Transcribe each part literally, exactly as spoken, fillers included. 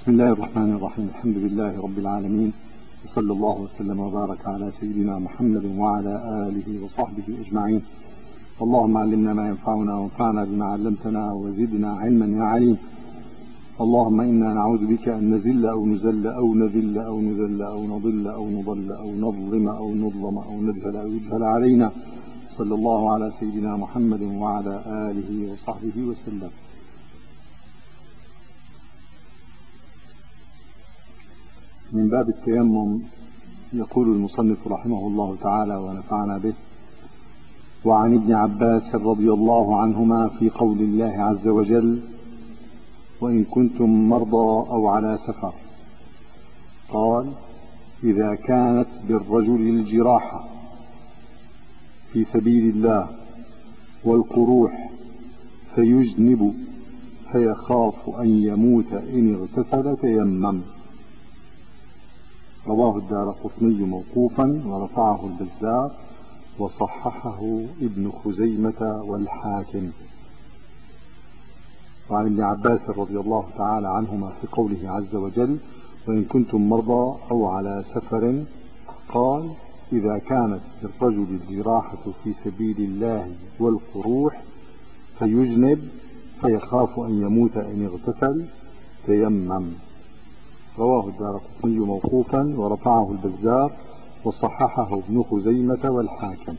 بسم الله الرحمن الرحيم. الحمد لله رب العالمين، وصلى الله وسلم وبارك على سيدنا محمد وعلى آله وصحبه أجمعين. اللهم علمنا ما ينفعنا وانفعنا بما علمتنا وزدنا علما يا عليم. اللهم إنا نعوذ بك أن نزل أو نزل أو نذل أو نذل أو نضل أو نضل أو نظلم أو نظلم أو نجهل أو يجهل علينا. صلى الله على سيدنا محمد وعلى آله وصحبه وسلم. من باب التيمم يقول المصنف رحمه الله تعالى ونفعنا به: وعن ابن عباس رضي الله عنهما في قول الله عز وجل: وإن كنتم مرضى أو على سفر، قال: إذا كانت بالرجل الجراحة في سبيل الله والقروح فيجنب فيخاف أن يموت إن اغتسل تيمم. رواه الدارقطني موقوفا ورفعه البزار وصححه ابن خزيمة والحاكم. وعن ابن عباس رضي الله تعالى عنهما في قوله عز وجل: وإن كنتم مرضى أو على سفر، قال: إذا كانت للرجل الجراحة في سبيل الله والقروح فيجنب فيخاف أن يموت إن اغتسل تيمم. رواه الدارقطني موقوفا ورفعه البزار وصححه ابن خزيمة والحاكم.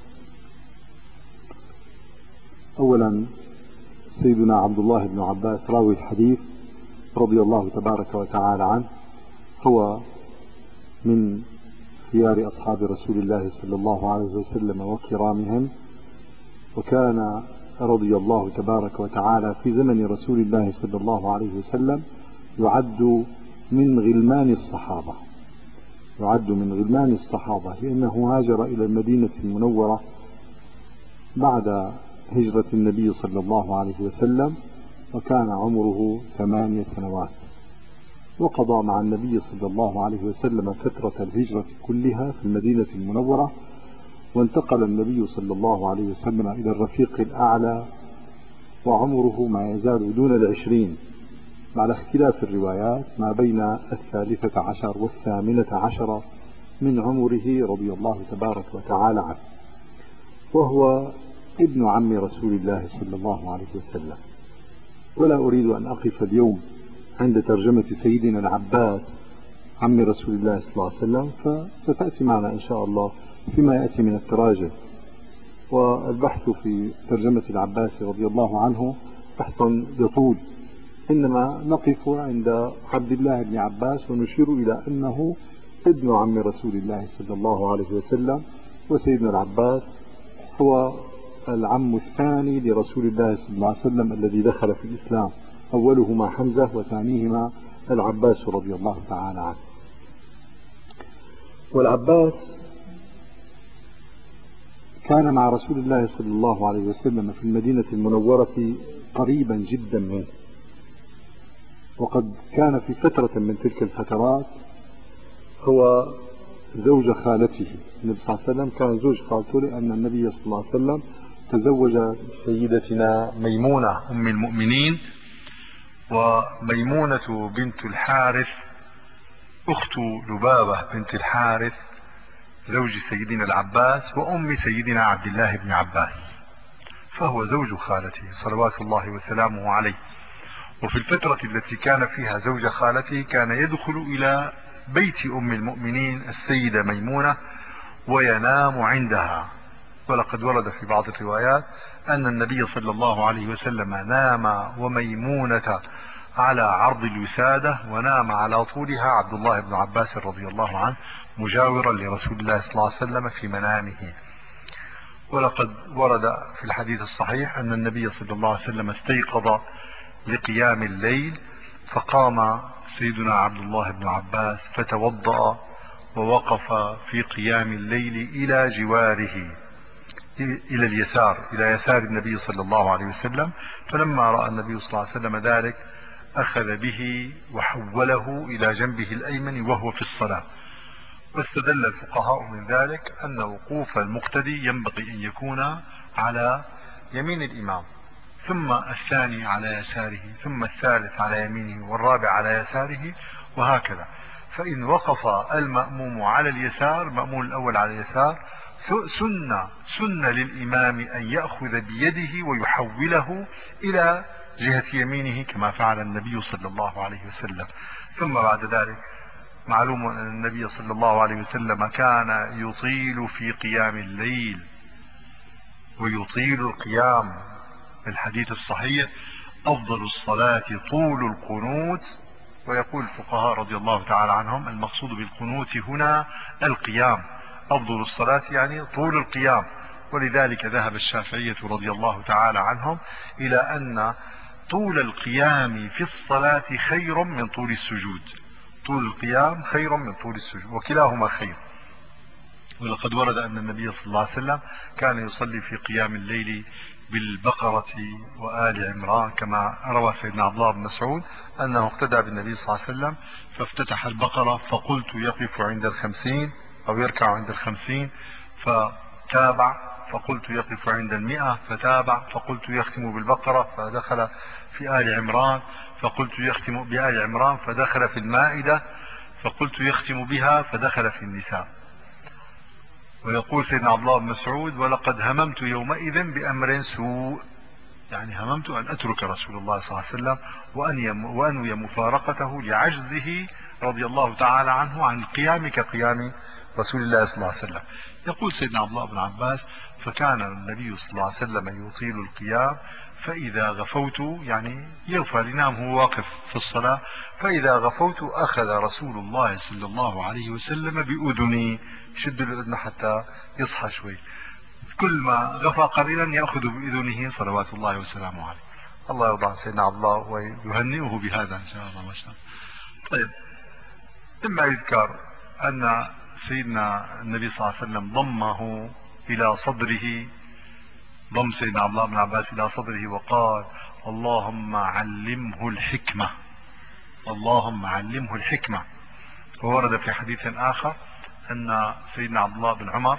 أولا، سيدنا عبد الله بن عباس راوي الحديث رضي الله تبارك وتعالى عنه هو من خيار أصحاب رسول الله صلى الله عليه وسلم وكرامهم، وكان رضي الله تبارك وتعالى في زمن رسول الله صلى الله عليه وسلم يعد من غلمان الصحابة يعد من غلمان الصحابة لأنه هاجر إلى المدينة المنورة بعد هجرة النبي صلى الله عليه وسلم، وكان عمره ثمانية سنوات، وقضى مع النبي صلى الله عليه وسلم فترة الهجرة كلها في المدينة المنورة، وانتقل النبي صلى الله عليه وسلم إلى الرفيق الأعلى وعمره ما يزال دون العشرين، على اختلاف الروايات ما بين الثالثة عشر والثامنة عشر من عمره رضي الله تبارك وتعالى عنه، وهو ابن عم رسول الله صلى الله عليه وسلم. ولا أريد أن أقف اليوم عند ترجمة سيدنا العباس عم رسول الله صلى الله عليه وسلم، فستأتي معنا إن شاء الله فيما يأتي من التراجم. والبحث في ترجمة العباس رضي الله عنه بحث يطول، إنما نقف عند عبد الله بن عباس ونشير إلى أنه ابن عم رسول الله صلى الله عليه وسلم، وسيدنا العباس هو العم الثاني لرسول الله صلى الله عليه وسلم الذي دخل في الإسلام، أولهما حمزة وثانيهما العباس رضي الله تعالى عنه. والعباس كان مع رسول الله صلى الله عليه وسلم في المدينة المنورة قريبا جدا منه، وقد كان في فترة من تلك الفترات هو زوج خالته. النبي صلى الله عليه وسلم كان زوج خالته، لأن النبي صلى الله عليه وسلم تزوج سيدتنا ميمونة أم المؤمنين، وميمونة بنت الحارث أخت لبابة بنت الحارث زوج سيدنا العباس وأم سيدنا عبد الله بن عباس، فهو زوج خالته صلوات الله وسلامه عليه. وفي الفترة التي كان فيها زوج خالته كان يدخل إلى بيت أم المؤمنين السيدة ميمونة وينام عندها، ولقد ورد في بعض الروايات أن النبي صلى الله عليه وسلم نام وميمونة على عرض الوسادة، ونام على طولها عبد الله بن عباس رضي الله عنه مجاورا لرسول الله صلى الله عليه وسلم في منامه. ولقد ورد في الحديث الصحيح أن النبي صلى الله عليه وسلم استيقظ لقيام الليل، فقام سيدنا عبد الله بن عباس فتوضأ ووقف في قيام الليل إلى جواره، إلى اليسار، إلى يسار النبي صلى الله عليه وسلم. فلما رأى النبي صلى الله عليه وسلم ذلك أخذ به وحوله إلى جنبه الأيمن وهو في الصلاة. واستدل الفقهاء من ذلك أن وقوف المقتدي ينبغي أن يكون على يمين الإمام، ثم الثاني على يساره، ثم الثالث على يمينه، والرابع على يساره، وهكذا. فإن وقف المأموم على اليسار، المأموم الأول على اليسار، سنة سنة للإمام أن يأخذ بيده ويحوله إلى جهة يمينه كما فعل النبي صلى الله عليه وسلم. ثم بعد ذلك معلوم أن النبي صلى الله عليه وسلم كان يطيل في قيام الليل، ويطيل القيام. في الحديث الصحيح: أفضل الصلاة طول القنوت. ويقول الفقهاء رضي الله تعالى عنهم: المقصود بالقنوت هنا القيام، أفضل الصلاة يعني طول القيام. ولذلك ذهب الشافعية رضي الله تعالى عنهم إلى أن طول القيام في الصلاة خير من طول السجود. طول القيام خير من طول السجود، وكلاهما خير. ولقد ورد أن النبي صلى الله عليه وسلم كان يصلي في قيام الليل بالبقرة وآل عمران، كما روى سيدنا عبد الله بن مسعود أنه اقتدى بالنبي صلى الله عليه وسلم فافتتح البقرة فقلت يقف عند الخمسين أو يركع عند الخمسين فتابع، فقلت يقف عند المئة فتابع، فقلت يختم بالبقرة فدخل في آل عمران، فقلت يختم بآل عمران فدخل في المائدة، فقلت يختم بها فدخل في النساء. ويقول سيدنا عبد الله بن مسعود: ولقد هممت يومئذ بأمر سوء، يعني هممت أن أترك رسول الله صلى الله عليه وسلم وأن وأنوي مفارقته لعجزه رضي الله تعالى عنه عن القيام كقيام رسول الله صلى الله عليه وسلم. يقول سيدنا عبد الله بن عباس: فكان النبي صلى الله عليه وسلم يطيل القيام، فإذا غفوت، يعني يغفى ينام هو واقف في الصلاة، فإذا غفوت أخذ رسول الله صلى الله عليه وسلم بأذني، شد الأذن حتى يصحى شوي، كل ما غفى قليلا يأخذ بأذنه صلوات الله وسلامه عليه. الله يرضى عن سيدنا عبد الله ويهنئه بهذا إن شاء الله. ما شاء الله. طيب، إما يذكر أن سيدنا النبي صلى الله عليه وسلم ضمه إلى صدره، ضم سيدنا عبد الله بن عباس إلى صدره وقال: اللهم علمه الحكمة، اللهم علمه الحكمة. وورد في حديث آخر أن سيدنا عبد الله بن عمر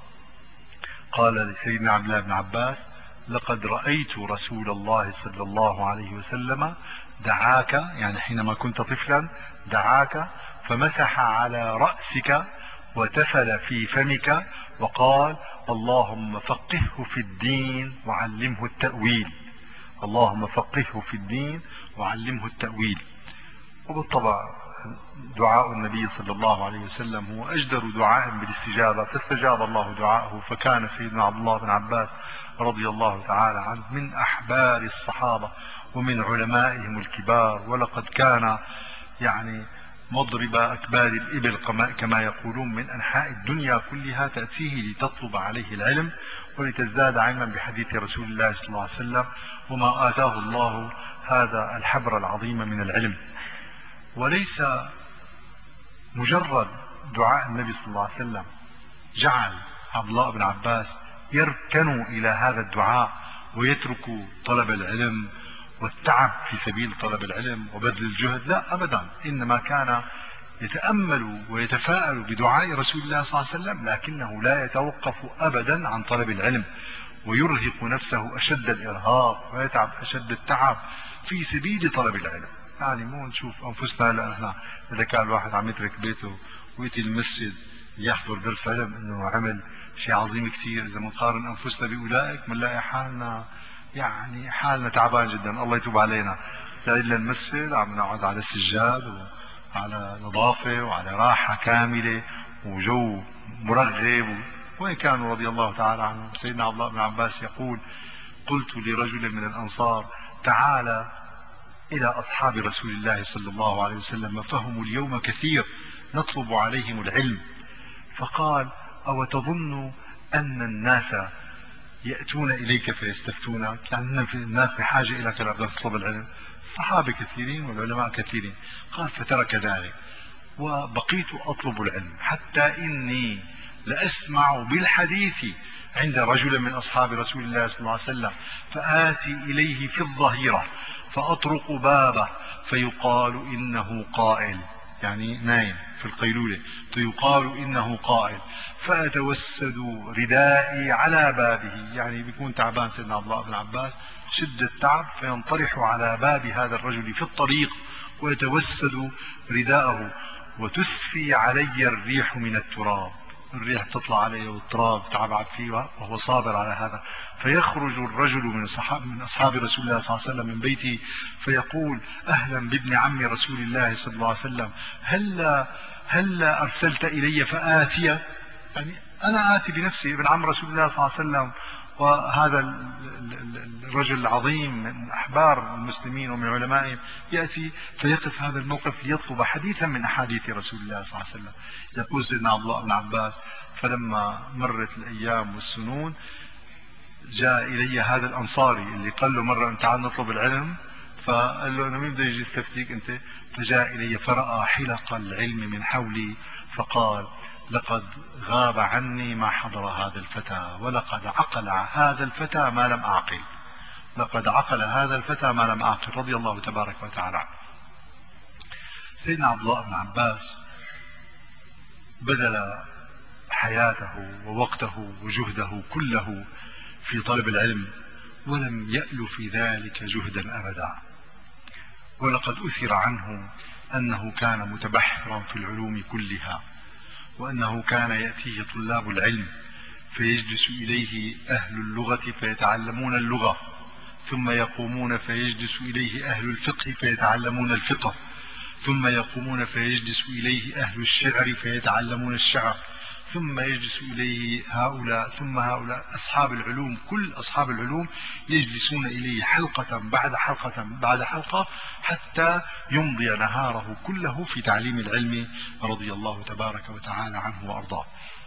قال لسيدنا عبد الله بن عباس: لقد رأيت رسول الله صلى الله عليه وسلم دعاك، يعني حينما كنت طفلا دعاك فمسح على رأسك وتفل في فمك وقال: اللهم فقهه في الدين وعلمه التأويل، اللهم فقهه في الدين وعلمه التأويل. وبالطبع دعاء النبي صلى الله عليه وسلم هو أجدر دعاء بالاستجابة، فاستجاب الله دعاءه، فكان سيدنا عبد الله بن عباس رضي الله تعالى عنه من أحبار الصحابة ومن علمائهم الكبار، ولقد كان يعني مضرب أكباد الإبل كما يقولون، من أنحاء الدنيا كلها تأتيه لتطلب عليه العلم ولتزداد علما بحديث رسول الله صلى الله عليه وسلم، وما آتاه الله هذا الحبر العظيم من العلم. وليس مجرد دعاء النبي صلى الله عليه وسلم جعل عبد الله بن عباس يركن إلى هذا الدعاء ويترك طلب العلم والتعب في سبيل طلب العلم وبذل الجهد، لا أبدا، إنما كان يتأمل ويتفاءل بدعاء رسول الله صلى الله عليه وسلم، لكنه لا يتوقف أبدا عن طلب العلم، ويرهق نفسه أشد الإرهاق ويتعب أشد التعب في سبيل طلب العلم. يعني مو نشوف أنفسنا هلا احنا إذا كان الواحد عم يترك بيته ويأتي المسجد يحضر درس علم إنه عمل شيء عظيم كثير. إذا بنقارن أنفسنا بأولئك بنلاقي حالنا يعني حالنا تعبان جدا. الله يتوب علينا. جاي للمسجد عم نقعد على السجاد وعلى نظافة وعلى راحة كاملة وجو مرغب، وإن كانوا رضي الله تعالى عنهم. سيدنا عبد الله بن عباس يقول: قلت لرجل من الأنصار: تعالى إلى أصحاب رسول الله صلى الله عليه وسلم فهم اليوم كثير نطلب عليهم العلم، فقال: أو تظن أن الناس يأتون إليك فيستفتونك؟ يعني الناس بحاجة إليك لتطلب العلم، الصحابة كثيرين والعلماء كثيرين. قال: فترك ذلك وبقيت أطلب العلم حتى إني لأسمع بالحديث عند رجل من أصحاب رسول الله صلى الله عليه وسلم، فآتي إليه في الظهيرة فأطرق بابه فيقال إنه قائل، يعني نايم في القيلولة، فيقال إنه قائل، فأتوسد ردائي على بابه، يعني بيكون تعبان سيدنا عبد الله بن عباس، شدة تعب فينطرح على باب هذا الرجل في الطريق ويتوسد رداءه وتسفي علي الريح من التراب، الريح تطلع عليه والتراب تعبعب فيه وهو صابر على هذا. فيخرج الرجل من أصحاب, من أصحاب رسول الله صلى الله عليه وسلم من بيته فيقول أهلا بابن عم رسول الله صلى الله عليه وسلم، هل هل أرسلت إلي فآتي؟ يعني أنا آتي بنفسي، ابن عم رسول الله صلى الله عليه وسلم، وهذا الرجل العظيم من أحبار المسلمين ومن علمائهم يأتي فيقف هذا الموقف ليطلب حديثا من أحاديث رسول الله صلى الله عليه وسلم. يقول سيدنا عبد الله بن عباس فلما مرت الأيام والسنون جاء إلي هذا الأنصاري اللي قال له مرة أنت تعال نطلب العلم، فقال له أنا مين بده يجي يستفتيك أنت؟ فجاء إلي فرأى حلق العلم من حولي فقال لقد غاب عني ما حضر هذا الفتى، ولقد عقل هذا الفتى ما لم أعقل، لقد عقل هذا الفتى ما لم أعقل، رضي الله تبارك وتعالى عنه. سيدنا عبد الله بن عباس بذل حياته ووقته وجهده كله في طلب العلم ولم يأل في ذلك جهدا أبدا. ولقد أثر عنه أنه كان متبحرا في العلوم كلها، وأنه كان يأتيه طلاب العلم فيجلس إليه أهل اللغة فيتعلمون اللغة، ثم يقومون فيجلس إليه أهل الفقه فيتعلمون الفقه، ثم يقومون فيجلس إليه أهل الشعر فيتعلمون الشعر، ثم يجلس إليه هؤلاء، ثم هؤلاء أصحاب العلوم، كل أصحاب العلوم يجلسون إليه حلقة بعد حلقة بعد حلقة حتى يمضي نهاره كله في تعليم العلم، رضي الله تبارك وتعالى عنه وأرضاه.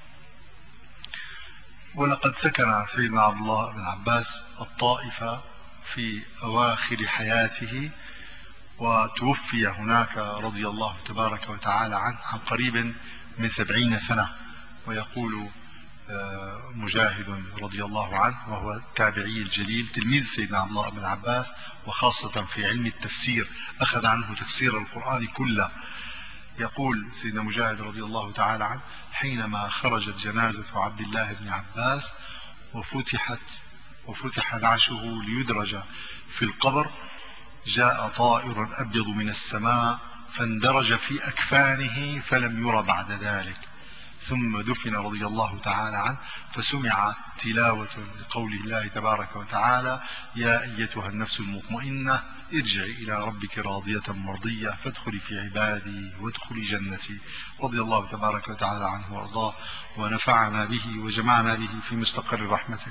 ولقد سكن سيدنا عبد الله بن عباس الطائف في أواخر حياته، وتوفي هناك رضي الله تبارك وتعالى عنه عن قريب من سبعين سنة. ويقول مجاهد رضي الله عنه وهو التابعي الجليل تلميذ سيدنا عبد الله بن عباس، وخاصة في علم التفسير أخذ عنه تفسير القرآن كله، يقول سيدنا مجاهد رضي الله تعالى عنه حينما خرجت جنازة عبد الله بن عباس وفتحت وفتح نعشه ليدرج في القبر، جاء طائر أبيض من السماء فاندرج في أكفانه فلم ير بعد ذلك، ثم دفن رضي الله تعالى عنه، فسمعت تلاوة لقول الله تبارك وتعالى يا أيتها النفس المطمئنة ارجعي إلى ربك راضية مرضية فادخلي في عبادي وادخلي جنتي، رضي الله تبارك وتعالى عنه وارضاه، ونفعنا به وجمعنا به في مستقر رحمته.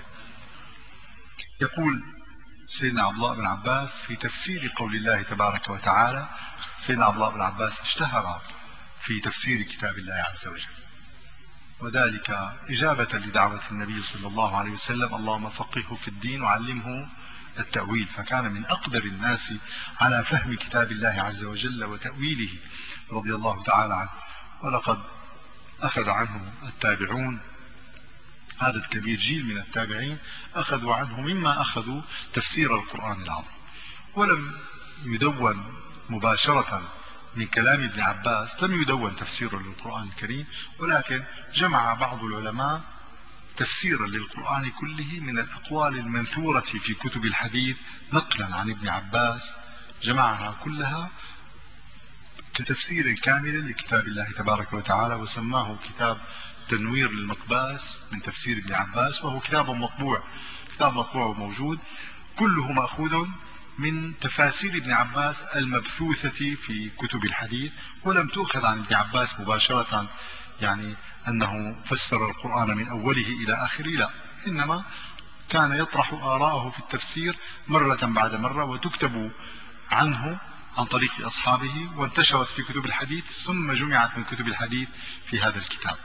يقول سيدنا عبد الله بن عباس في تفسير قول الله تبارك وتعالى، سيدنا عبد الله بن عباس اشتهر في تفسير كتاب الله عز وجل، وذلك إجابة لدعوة النبي صلى الله عليه وسلم اللهم فقهه في الدين وعلمه التأويل، فكان من أقدر الناس على فهم كتاب الله عز وجل وتأويله، رضي الله تعالى عنه. ولقد أخذ عنه التابعون، هذا الكبير جيل من التابعين أخذوا عنه مما أخذوا تفسير القرآن العظيم. ولم يدون مباشرة من كلام ابن عباس، لم يدون تفسير للقرآن الكريم، ولكن جمع بعض العلماء تفسيرا للقرآن كله من الأقوال المنثورة في كتب الحديث نقلا عن ابن عباس، جمعها كلها كتفسير كامل لكتاب الله تبارك وتعالى، وسماه كتاب تنوير المقباس من تفسير ابن عباس، وهو كتاب مطبوع، كتاب مطبوع وموجود، كله مأخوذ من تفاسير ابن عباس المبثوثة في كتب الحديث، ولم تؤخذ عن ابن عباس مباشرة، يعني أنه فسر القرآن من أوله إلى آخره، لا، إنما كان يطرح آراءه في التفسير مرة بعد مرة، وتكتب عنه عن طريق أصحابه، وانتشرت في كتب الحديث، ثم جمعت من كتب الحديث في هذا الكتاب.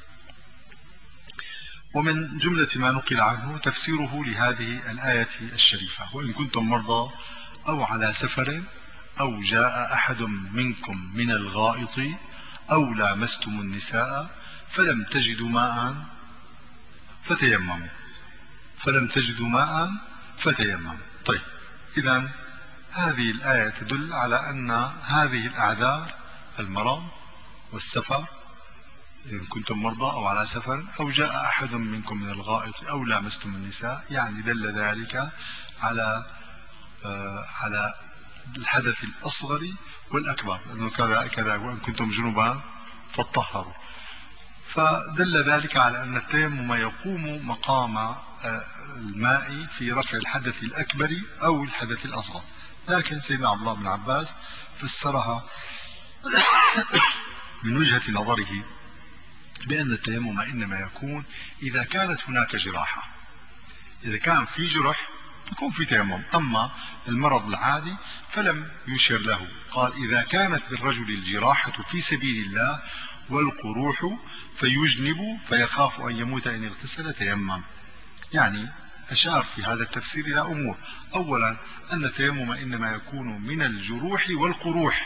ومن جملة ما نقل عنه تفسيره لهذه الآية الشريفة: وإن كنتم مرضى أو على سفر أو جاء أحد منكم من الغائط أو لامستم النساء فلم تجدوا ماء فتيمموا فلم تجدوا ماء فتيمموا. طيب، إذن هذه الآية تدل على أن هذه الأعذار، المرض والسفر، إن كنتم مرضى أو على سفر أو جاء أحد منكم من الغائط أو لامستم النساء، يعني دل ذلك على على الحدث الأصغر والأكبر، لأنه كذا كذا وإن كنتم جنبا فاطهروا. فدل ذلك على أن التيمم يقوم مقام الماء في رفع الحدث الأكبر أو الحدث الأصغر. لكن سيدنا عبد الله بن عباس فسرها من وجهة نظره بأن التيمم إنما يكون إذا كانت هناك جراحة. إذا كان في جرح يكون في تيمم، أما المرض العادي فلم يشر له. قال إذا كانت بالرجل الجراحة في سبيل الله والقروح فيجنب فيخاف أن يموت إن اغتسل تيمم. يعني أشار في هذا التفسير إلى أمور: أولا أن التيمم إنما يكون من الجروح والقروح.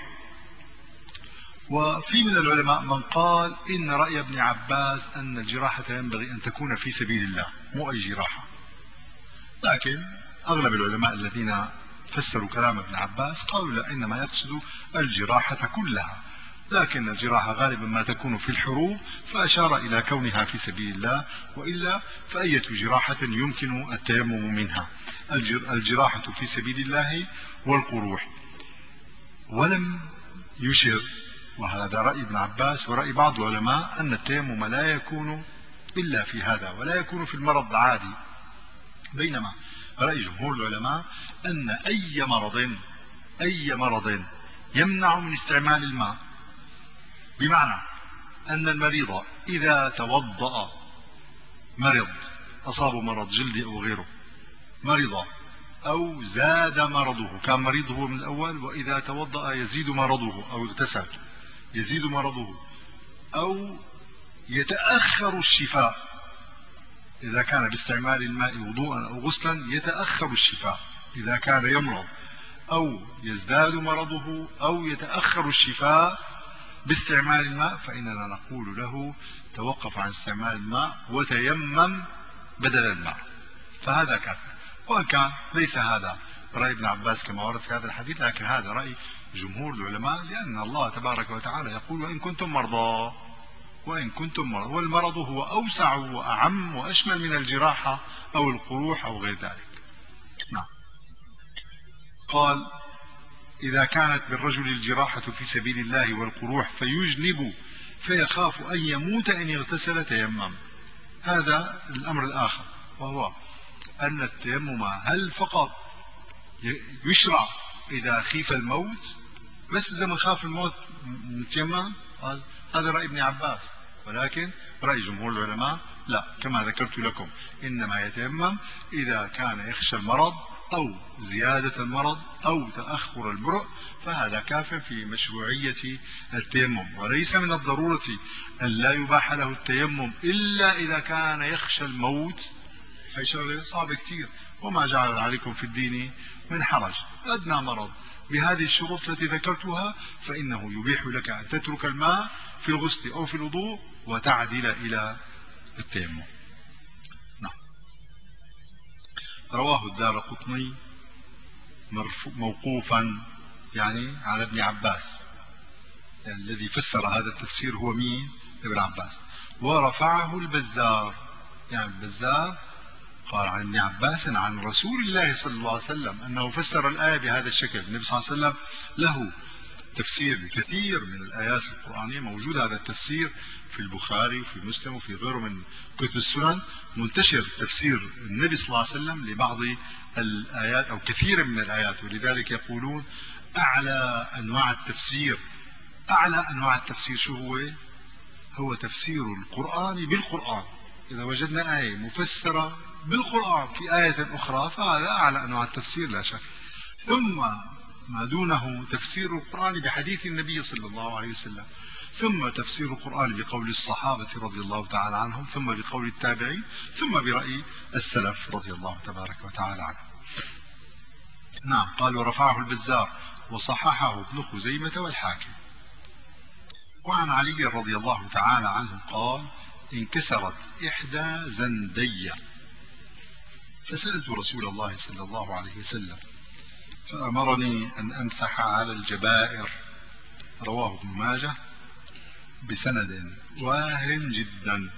وفي من العلماء من قال إن رأي ابن عباس أن الجراحة ينبغي أن تكون في سبيل الله، مو أي جراحة. لكن أغلب العلماء الذين فسروا كلام ابن عباس قالوا لا، إنما يقصد الجراحة كلها، لكن الجراحة غالبا ما تكون في الحروب، فأشار إلى كونها في سبيل الله، وإلا فأية جراحة يمكن التيمم منها. الجراحة في سبيل الله والقروح. ولم يشر، وهذا رأي ابن عباس ورأي بعض العلماء، أن التيمم لا يكون إلا في هذا ولا يكون في المرض العادي. بينما رأي جمهور العلماء أن أي مرض أي مرض يمنع من استعمال الماء، بمعنى أن المريض إذا توضأ، مرض أصاب مرض جلدي أو غيره، مرض أو زاد مرضه، كان مريضه من الأول وإذا توضأ يزيد مرضه، أو اغتسل يزيد مرضه، أو يتأخر الشفاء، إذا كان باستعمال الماء وضوءا أو غسلا يتأخر الشفاء، إذا كان يمرض أو يزداد مرضه أو يتأخر الشفاء باستعمال الماء، فإننا نقول له توقف عن استعمال الماء وتيمم بدل الماء، فهذا كافر. وإن كان ليس هذا رأي ابن عباس كما ورد في هذا الحديث، لكن هذا رأي جمهور العلماء، لأن الله تبارك وتعالى يقول وإن كنتم مرضى وإن كنتم مرضى، والمرض هو أوسع وأعم وأشمل من الجراحة أو القروح أو غير ذلك. نعم. قال إذا كانت بالرجل الجراحة في سبيل الله والقروح فيجنب فيخاف أن يموت إن اغتسل تيمم. هذا الأمر الآخر، وهو أن التيمم هل فقط يشرع إذا خيف الموت، بس إذا من خاف الموت نتيمم؟ هذا رأي ابن عباس، ولكن رأي جمهور العلماء لا، كما ذكرت لكم، إنما يتيمم إذا كان يخشى المرض أو زيادة المرض أو تأخر البرء، فهذا كاف في مشروعية التيمم. وليس من الضرورة أن لا يباح له التيمم إلا إذا كان يخشى الموت، هي شغله صعبة كتير. وما جعل عليكم في الدين من حرج، أدنى مرض بهذه الشروط التي ذكرتها فإنه يبيح لك أن تترك الماء في الغسل أو في الوضوء وتعدل إلى التيمم. نعم. رواه الدارقطني موقوفا، يعني على ابن عباس، يعني الذي فسر هذا التفسير هو مين؟ ابن عباس. ورفعه البزار، يعني البزار قال عن ابن عباس عن رسول الله صلى الله عليه وسلم أنه فسر الآية بهذا الشكل. النبي صلى الله عليه وسلم له تفسير لكثير من الآيات القرآنية، موجود هذا التفسير في البخاري وفي مسلم وفي غيره من كتب السنن، منتشر تفسير النبي صلى الله عليه وسلم لبعض الآيات أو كثير من الآيات. ولذلك يقولون أعلى أنواع التفسير أعلى أنواع التفسير شو هو؟ هو تفسير القرآن بالقرآن. إذا وجدنا آية مفسرة بالقرآن في آية أخرى فهذا أعلى أنواع التفسير لا شك. ثم ما دونه تفسير القرآن بحديث النبي صلى الله عليه وسلم، ثم تفسير القرآن بقول الصحابة رضي الله تعالى عنهم، ثم بقول التابعين، ثم برأي السلف رضي الله تبارك وتعالى عنهم. نعم. قال ورفعه البزار وصححه ابن خزيمة والحاكم. وعن علي رضي الله تعالى عنه قال انكسرت إحدى زندي فسألت رسول الله صلى الله عليه وسلم فأمرني أن أمسح على الجبائر. رواه ابن ماجه بسند واهن جدا.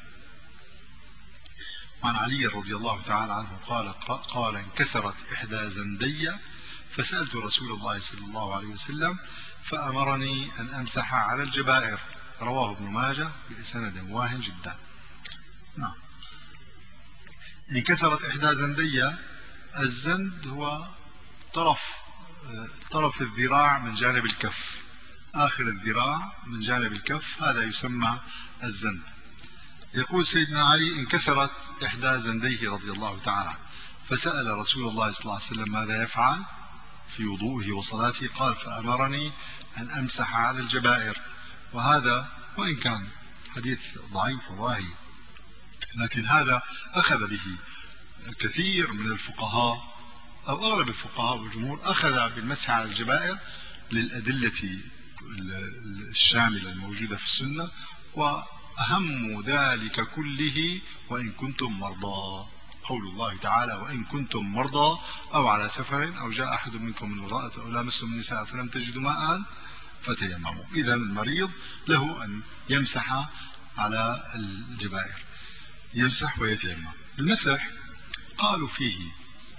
وعن علي رضي الله تعالى عنه قال قال انكسرت إحدى زندي فسألت رسول الله صلى الله عليه وسلم فأمرني أن أمسح على الجبائر. رواه ابن ماجه بسند واهن جدا. نعم. انكسرت إحدى زندي. الزند هو طرف طرف الذراع من جانب الكف، آخر الذراع من جانب الكف، هذا يسمى الزند. يقول سيدنا علي: انكسرت إحدى زنديه رضي الله تعالى، فسأل رسول الله صلى الله عليه وسلم ماذا يفعل في وضوءه وصلاته، قال: فأمرني أن أمسح على الجبائر. وهذا وإن كان حديث ضعيف وواهي، لكن هذا أخذ به كثير من الفقهاء أو أغلب الفقهاء والجمهور، أخذ بالمسح على الجبائر للأدلة الشاملة الموجودة في السنة، وأهم ذلك كله وإن كنتم مرضى، قول الله تعالى: وإن كنتم مرضى أو على سفر أو جاء أحد منكم من الغائط أو لامستم النساء فلم تجدوا ماء فتيمموا. إذا المريض له أن يمسح على الجبائر، يمسح ويتيمم. المسح قالوا فيه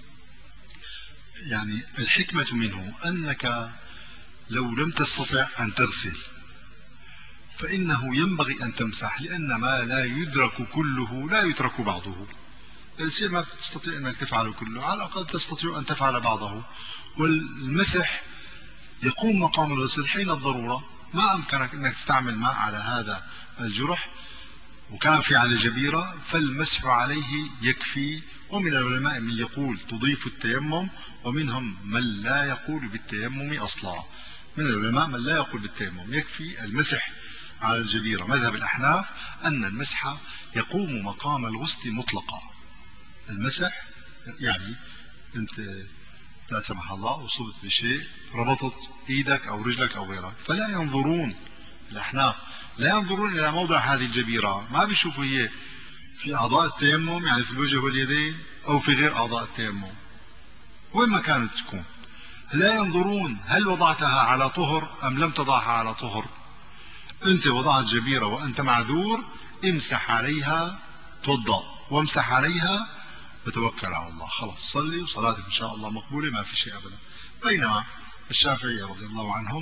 يعني الحكمة منه أنك لو لم تستطع أن تغسل فإنه ينبغي أن تمسح، لأن ما لا يدرك كله لا يترك بعضه. الشيء ما تستطيع أنك تفعله كله، على الأقل تستطيع أن تفعل بعضه. والمسح يقوم مقام الغسل حين الضرورة. ما أمكنك أنك تستعمل ماء على هذا الجرح وكان في على جبيرة، فالمسح عليه يكفي. ومن العلماء من يقول تضيف التيمم، ومنهم من لا يقول بالتيمم أصلا. من العلماء من لا يقول بالتيمم، يكفي المسح على الجبيرة. مذهب الأحناف أن المسح يقوم مقام الغسل مطلقا. المسح يعني أنت لا سمح الله أصبت بشيء، ربطت إيدك أو رجلك أو غيرها، فلا ينظرون الأحناف لا ينظرون إلى موضع هذه الجبيرة، ما بيشوفوا هي في أعضاء التيمم يعني في الوجه واليدين أو في غير أعضاء التيمم، وين ما كانت تكون. لا ينظرون هل وضعتها على طهر أم لم تضعها على طهر. أنت وضعت جبيرة وأنت معذور، امسح عليها، توضأ وامسح عليها وتوكل على الله، خلاص صلي وصلاتك إن شاء الله مقبولة، ما في شيء أبدا. بينما الشافعية رضي الله عنهم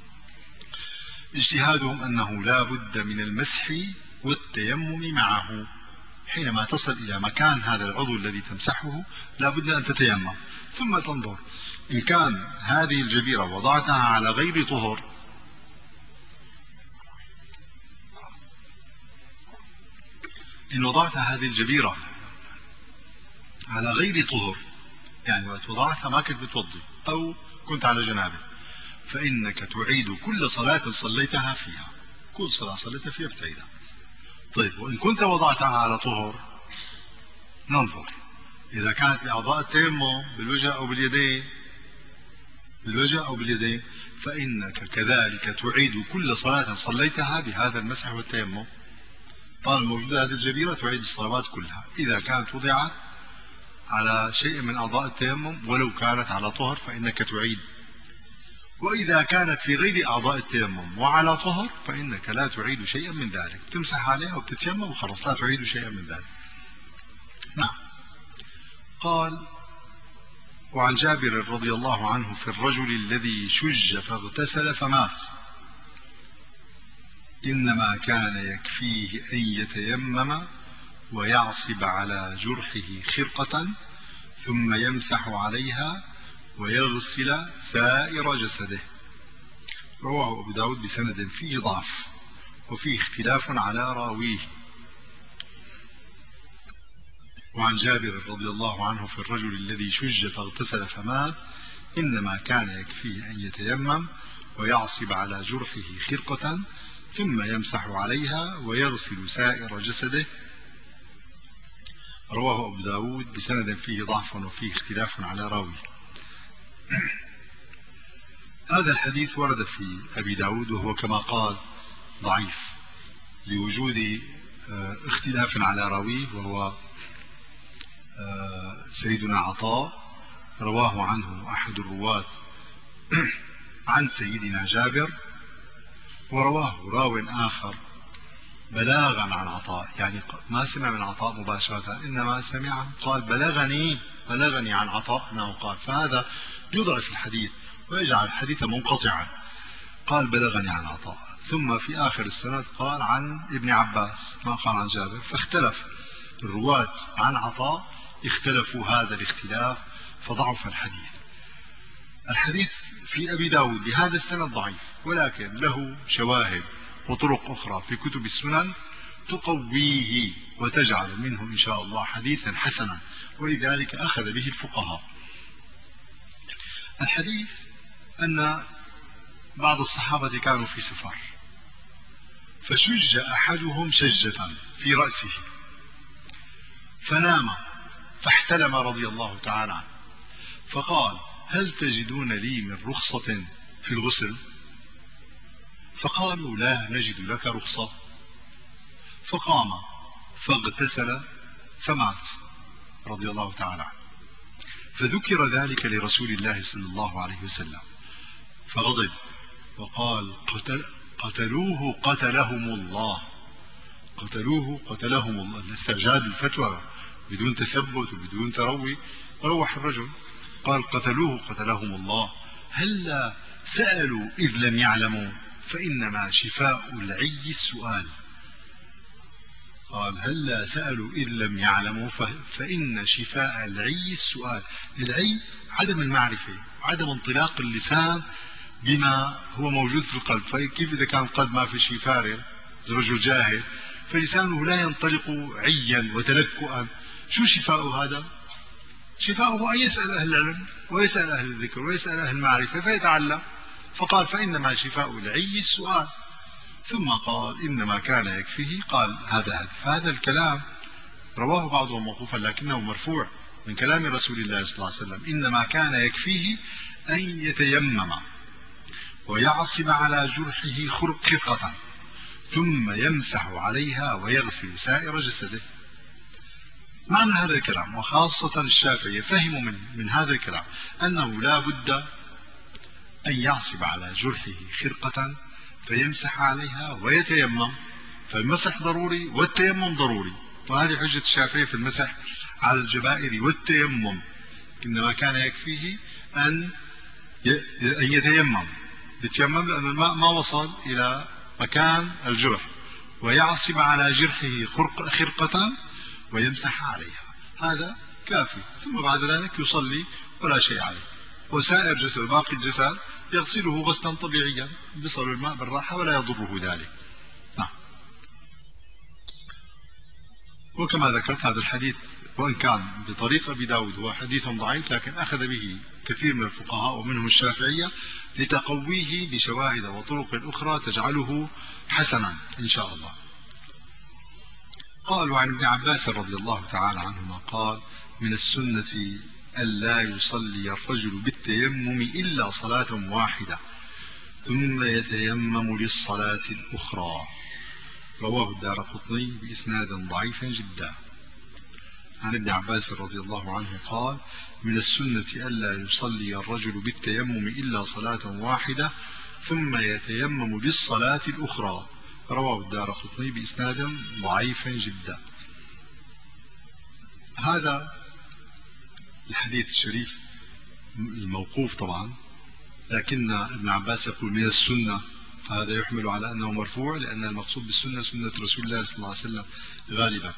اجتهادهم أنه لا بد من المسح والتيمم معه. حينما تصل إلى مكان هذا العضو الذي تمسحه لا بد أن تتيمم، ثم تنظر إن كان هذه الجبيرة وضعتها على غير طهر، إن وضعت هذه الجبيرة على غير طهر، يعني وقت وضعتها ما كنت بتوضي أو كنت على جنابه، فإنك تعيد كل صلاة صليتها فيها، كل صلاة صليتها فيها بتعيدها. طيب وإن كنت وضعتها على طهر، ننظر إذا كانت بأعضاء التيمم بالوجه أو باليدين، بالوجه أو باليدين، فإنك كذلك تعيد كل صلاة صليتها بهذا المسح والتيمم. طالما موجودة هذه الجبيرة تعيد الصلوات كلها. إذا كانت وضعت على شيء من أعضاء التيمم ولو كانت على طهر فإنك تعيد، وإذا كانت في غير أعضاء التيمم وعلى طهر فإنك لا تعيد شيئا من ذلك، تمسح عليها وتتيمم وخلاص، لا تعيد شيئا من ذلك. نعم. قال: وعن جابر رضي الله عنه في الرجل الذي شج فاغتسل فمات، إنما كان يكفيه أن يتيمم ويعصب على جرحه خرقة ثم يمسح عليها ويغسل سائر جسده. رواه أبو داود بسند فيه ضعف وفيه اختلاف على راويه. وعن جابر رضي الله عنه في الرجل الذي شج فاغتسل فمات، إنما كان يكفيه أن يتيمم ويعصب على جرحه خرقة ثم يمسح عليها ويغسل سائر جسده. رواه أبو داود بسند فيه ضعف وفيه اختلاف على راويه. هذا الحديث ورد في أبي داود وهو كما قال ضعيف لوجود اختلاف على راويه، وهو سيدنا عطاء رواه عنه أحد الرواة عن سيدنا جابر، ورواه راو آخر بلاغا عن عطاء، يعني ما سمع من عطاء مباشرة إنما سمع قال بلغني بلغني عن عطاء أنه قال، فهذا يضعف الحديث ويجعل الحديث منقطعا. قال بلغني عن عطاء، ثم في آخر السند قال عن ابن عباس ما قال عن جابر، فاختلف الرواة عن عطاء، اختلفوا هذا الاختلاف فضعف الحديث. الحديث في أبي داود بهذا السند ضعيف، ولكن له شواهد وطرق أخرى في كتب السنن تقويه وتجعل منه إن شاء الله حديثا حسنا، ولذلك أخذ به الفقهاء. الحديث أن بعض الصحابة كانوا في سفر، فشج أحدهم شجة في رأسه فنام، فاحتلم رضي الله تعالى عنه، فقال هل تجدون لي من رخصة في الغسل؟ فقالوا لا نجد لك رخصة. فقام فاغتسل فمات رضي الله تعالى عنه. فذكر ذلك لرسول الله صلى الله عليه وسلم فغضب وقال قتل قتلوه قتلهم الله، قتلوه قتلهم الله، الاستعجال الفتوى بدون تثبت وبدون تروي، روح الرجل قال قتلوه قتلهم الله، هل سألوا إذ لم يعلموا فإنما شفاء العي السؤال. قال هل سألوا إذ لم يعلموا فإن شفاء العي السؤال. العي عدم المعرفة، عدم انطلاق اللسان بما هو موجود في القلب. فكيف إذا كان القلب ما في شيء فارغ، رجل جاهل فلسانه لا ينطلق عيا وتلكؤا، شو شفاء هذا؟ شفاؤه أن يسأل أهل العلم ويسأل أهل الذكر ويسأل أهل المعرفة فيتعلم. فقال فإنما شفاء العي السؤال، ثم قال إنما كان يكفيه، قال هذا هذا الكلام رواه بعضهم موقوفا لكنه مرفوع من كلام رسول الله صلى الله عليه وسلم، إنما كان يكفيه أن يتيمم ويعصب على جرحه خرقة ثم يمسح عليها ويغسل سائر جسده. معنى هذا الكلام وخاصة الشافعية فهموا من, من هذا الكلام أنه لا بد أن يعصب على جرحه خرقة فيمسح عليها ويتيمم، فالمسح ضروري والتيمم ضروري، وهذه حجة الشافعية في المسح على الجبائر والتيمم، إنما كان يكفيه أن أن يتيمم، يتيمم لأن الماء ما وصل إلى مكان الجرح، ويعصب على جرحه خرقة ويمسح عليها، هذا كافي، ثم بعد ذلك يصلي ولا شيء عليه، وسائر جسد باقي الجسد يغسله غسلا طبيعيا بصل الماء بالراحة ولا يضره ذلك. نعم. وكما ذكرت هذا الحديث وإن كان بطريق أبي داود هو حديث ضعيف، لكن أخذ به كثير من الفقهاء ومنهم الشافعية لتقويه بشواهد وطرق أخرى تجعله حسنا إن شاء الله. قالوا عن ابن عباس رضي الله تعالى عنهما قال من السنة ألا يصلي الرجل بالتيمم إلا صلاة واحدة ثم يتيمم للصلاة الأخرى، رواه الدارقطني بإسناد ضعيف جدا. عن ابن عباس رضي الله عنه قال من السنة ألا يصلي الرجل بالتيمم إلا صلاة واحدة ثم يتيمم للصلاة الأخرى، رواه الدارقطني بإسناد ضعيف جدا. هذا الحديث الشريف الموقوف طبعا، لكن ابن عباس يقول من السنة، فهذا يحمل على أنه مرفوع، لأن المقصود بالسنة سنة رسول الله صلى الله عليه وسلم غالبا.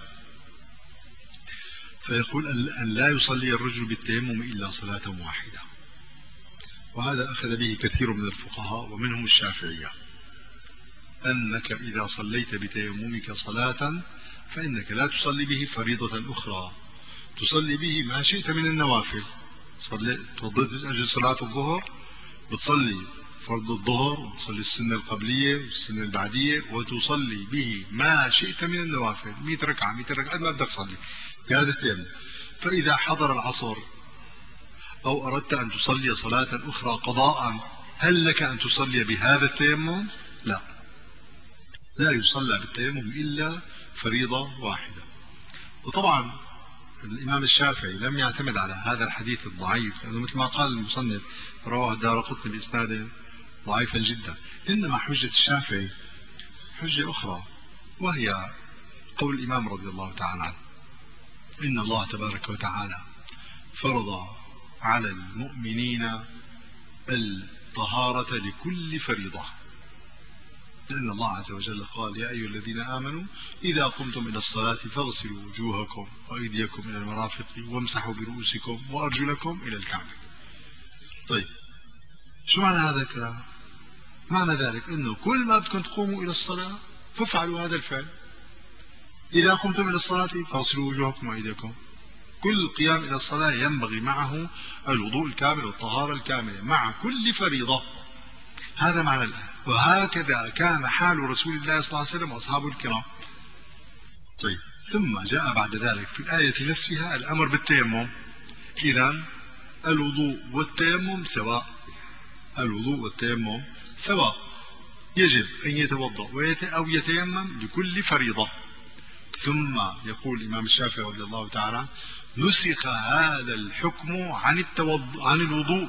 فيقول أن لا يصلي الرجل بالتيمم إلا صلاة واحدة، وهذا أخذ به كثير من الفقهاء ومنهم الشافعية، أنك إذا صليت بتيممك صلاة فإنك لا تصلي به فريضة أخرى، تصلي به ما شئت من النوافل. توضيت من أجل صلاة الظهر بتصلي فرض الظهر وتصلي السنة القبلية والسنة البعدية، وتصلي به ما شئت من النوافل، مئة ركعة مئة ركعة ما بدك تصلي بهذا التيمم. فإذا حضر العصر أو أردت أن تصلي صلاة أخرى قضاء، هل لك أن تصلي بهذا التيمم؟ لا، لا يصلى بالتيمم إلا فريضة واحدة. وطبعا الإمام الشافعي لم يعتمد على هذا الحديث الضعيف، لأنه مثل ما قال المصنف رواه الدارقطني بإسناد ضعيفا جدا، إنما حجة الشافعي حجة أخرى، وهي قول الإمام رضي الله تعالى عنه إن الله تبارك وتعالى فرض على المؤمنين الطهارة لكل فريضة، لأن الله عز وجل قال: يا أيها الذين آمنوا إذا قمتم إلى الصلاة فاغسلوا وجوهكم وأيديكم إلى المرافق وامسحوا برؤوسكم وأرجلكم إلى الكعبة. طيب، شو معنى هذا الكلام؟ معنى ذلك أنه كل ما بدكم تقوموا إلى الصلاة فافعلوا هذا الفعل. إذا قمتم إلى الصلاة فاغسلوا وجوهكم وأيديكم. كل القيام إلى الصلاة ينبغي معه الوضوء الكامل والطهارة الكاملة مع كل فريضة. هذا معنى الآية، وهكذا كان حال رسول الله صلى الله عليه وسلم وأصحابه الكرام. طيب، ثم جاء بعد ذلك في الآية نفسها الأمر بالتيمم. إذن الوضوء والتيمم سواء، الوضوء والتيمم سواء، يجب أن يتوضأ أو يتيمم لكل فريضة. ثم يقول الإمام الشافعي رضي الله تعالى عنه: نسخ هذا الحكم عن التوضؤ عن الوضوء،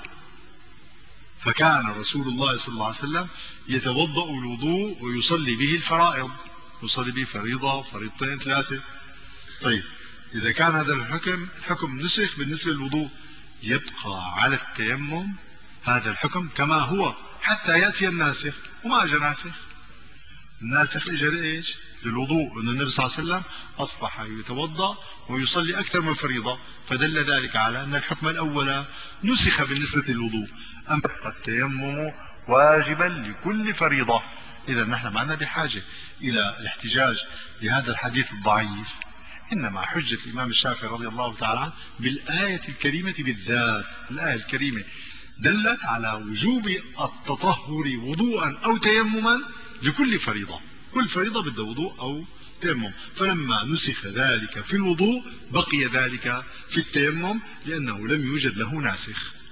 فكان رسول الله صلى الله عليه وسلم يتوضأ الوضوء ويصلي به الفرائض، يصلي به فريضة فريضتين ثلاثة. طيب، إذا كان هذا الحكم حكم نسخ بالنسبة للوضوء، يبقى على التيمم هذا الحكم كما هو حتى يأتي الناسخ. وما أجى ناسخ، الناسخ اجى لإيش؟ للوضوء، أن النبي صلى الله عليه وسلم أصبح يتوضأ ويصلي أكثر من فريضة، فدل ذلك على أن الحكم الأول نسخ بالنسبة للوضوء، أما التيمم واجبا لكل فريضة. إذا نحن معنا بحاجة إلى الاحتجاج بهذا الحديث الضعيف، إنما حجة الإمام الشافعي رضي الله تعالى عنه بالآية الكريمة بالذات. الآية الكريمة دلت على وجوب التطهر وضوءا أو تيمما لكل فريضة، كل فريضة بدها وضوء أو تيمم. فلما نسخ ذلك في الوضوء بقي ذلك في التيمم، لأنه لم يوجد له ناسخ.